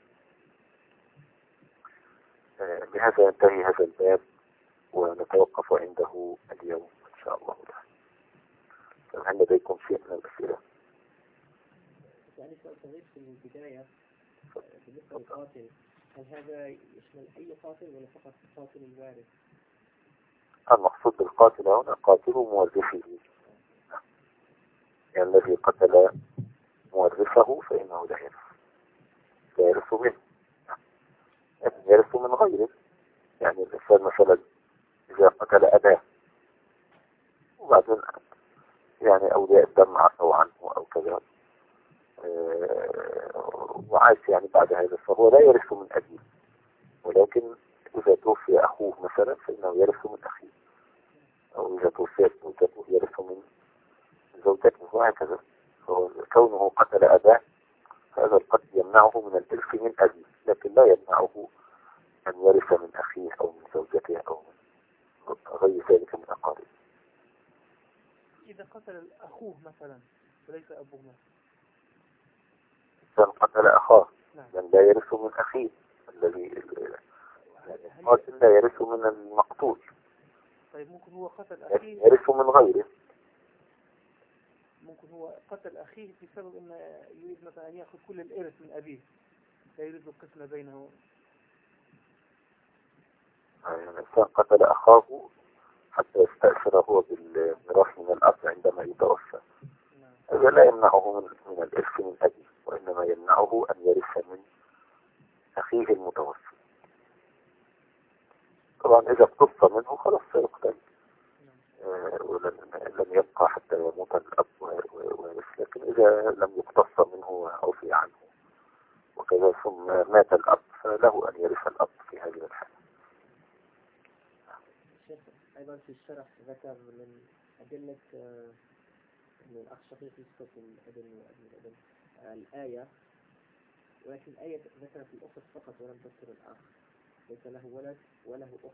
S1: بهذا ينتهي هذا الباب ونتوقف عنده اليوم إن شاء الله تعالى. هل لديكم شيء من الأسئلة؟
S2: يعني سؤال صغير في البداية بالنسبة للقاتل، هل هذا يشمل أي قاتل ولا فقط قاتل الوارث؟
S1: المقصود بالقاتل هنا قاتل مورثه، يعني الذي قتل مورثه فإنه لا يرث، لا يرث منه، يرث من غيره. يعني الإنسان مثلا إذا قتل أباه وبعدين يعني أولياء الدم عفوا عنه أو كذا وعاش يعني بعد هذا فهو لا يرث من أبيه، ولكن إذا توفي أخوه مثلا فإنه يرث من أخيه، أو إذا توفيت زوجته يرث من زوجته وهكذا. كونه قتل أباه هذا القتل يمنعه من الإرث من أبيه، لكن لا يمنعه أن يرث من أخيه أو من زوجته أو من غير ذلك من أقاربه.
S2: إذا قتل أخوه مثلا وليس أبوه مثلا،
S1: إذا قتل أخاه من لا يرث من أخيه، الذي القاتل لا يرث من المقتول.
S2: طيب ممكن هو قتل أخيه،
S1: يرث من غيره.
S2: ممكن هو قتل أخيه بسبب أنه يريد مثلا أن يأخذ كل الإرث من أبيه، لا يريد القسمة بينه.
S1: يعني الإنسان قتل أخاه حتى يستأثر هو بالميراث من الأب عندما يتوفى، هذا لا يمنعه من, من الإرث من أبيه، وإنما يمنعه أن يرث من أخيه المتوفى. طبعا إذا اقتص منه خلاص سيقتل آه ولم لم يبقى حتى يموت الأب ويرث. لكن إذا لم يقتص منه وعفي عنه وكذا ثم مات الأب فله أن يرث الأب في هذه الحالة.
S2: الشيخ أيضا في الشرح ذكر من أدلة أن الأخ شقيق يسقط الابن وابن الابن الآية، ولكن الآية ذكرت الأخت فقط ولم تذكر الأخ، ليس له ولد وله أخت.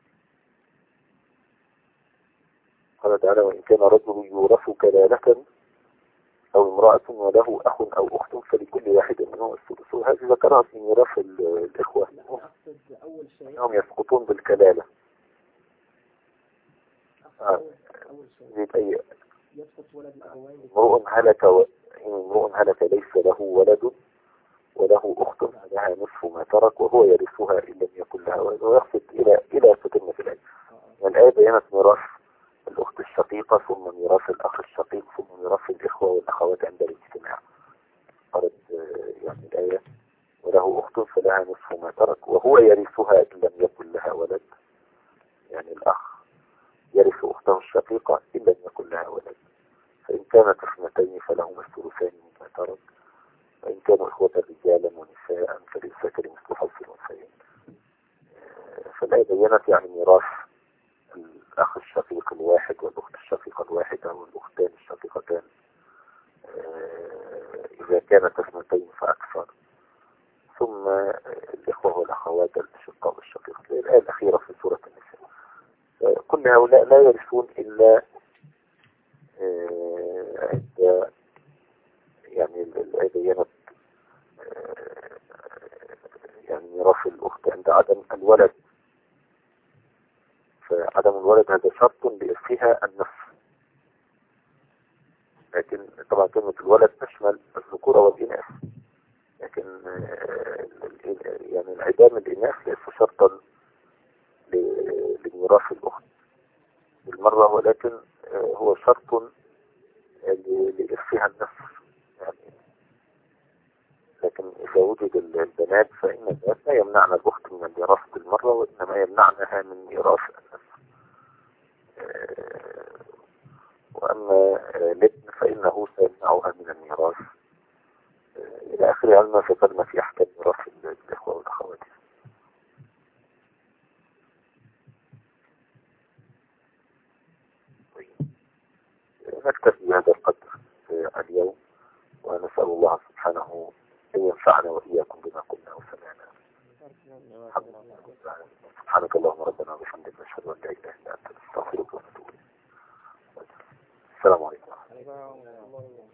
S1: قال تعالى: وإن كان رجل يورث كلالة أو امرأة وله أخ أو أخت فلكل واحد منهم السدس. وهذه ذكرها في ميراث الإخوة،
S2: أقصد أول شيء
S1: أنهم يسقطون بالكلالة.
S2: آه. أول شيء يسقط ولد الأبوين.
S1: امرؤ هلك و... امرؤ هلك ليس له ولد وله أخت لها نصف ما ترك وهو يرثها إن لم يكن لها ولد، ويقصد إلى إلى ستمة الآية. والآية بينت ميراث الأخت الشقيقة ثم ميراث الأخ الشقيق ثم ميراث الإخوة والأخوات عند الاجتماع. قالت يعني الآية: وله أخت فلها نصف ما ترك وهو يرثها إن لم يكن لها ولد. يعني الأخ يرث أخته الشقيقة إن لم يكن لها ولد، فإن كانت اثنتين فلهما الثلثان مما ترك، وإن كانوا إخوة رجالا ونساء فللذكر مثل حظ الأنثيين. فالآية بينت يعني ميراث الأخ الشقيق الواحد والأخت الشقيقة الواحدة والأختان الشقيقتان إذا كانت اثنتين فأكثر، ثم الإخوة والأخوات الأشقاء والشقيقة. الآية الأخيرة في سورة النساء. كل هؤلاء لا يرثون إلا عند يعني الآية بينت الشرط عند عدم الولد، فعدم الولد هذا شرط لإرثها النفس. لكن طبعا كلمة الولد تشمل الذكور والإناث، لكن يعني انعدام الإناث ليس شرطا لميراث الأخت بالمرة، ولكن هو شرط لإرثها النفس يعني. لكن إذا وجد البنات فإن البنات لا يمنعن الأخت من الميراث بالمرة، وإنما يمنعنها من ميراث النفس. وأما الابن فإنه سيمنعها من الميراث إلى آخر علم ذكرنا في أحكام ميراث الإخوة والأخوات. نكتفي بهذا القدر اليوم، ونسأل الله سبحانه أن ينفعنا وإياكم بما قلنا وسمعنا. سبحانك اللهم ربنا وبحمدك نشهد أن لا إله إلا أنت نستغفرك ونتوب إليك. السلام عليكم.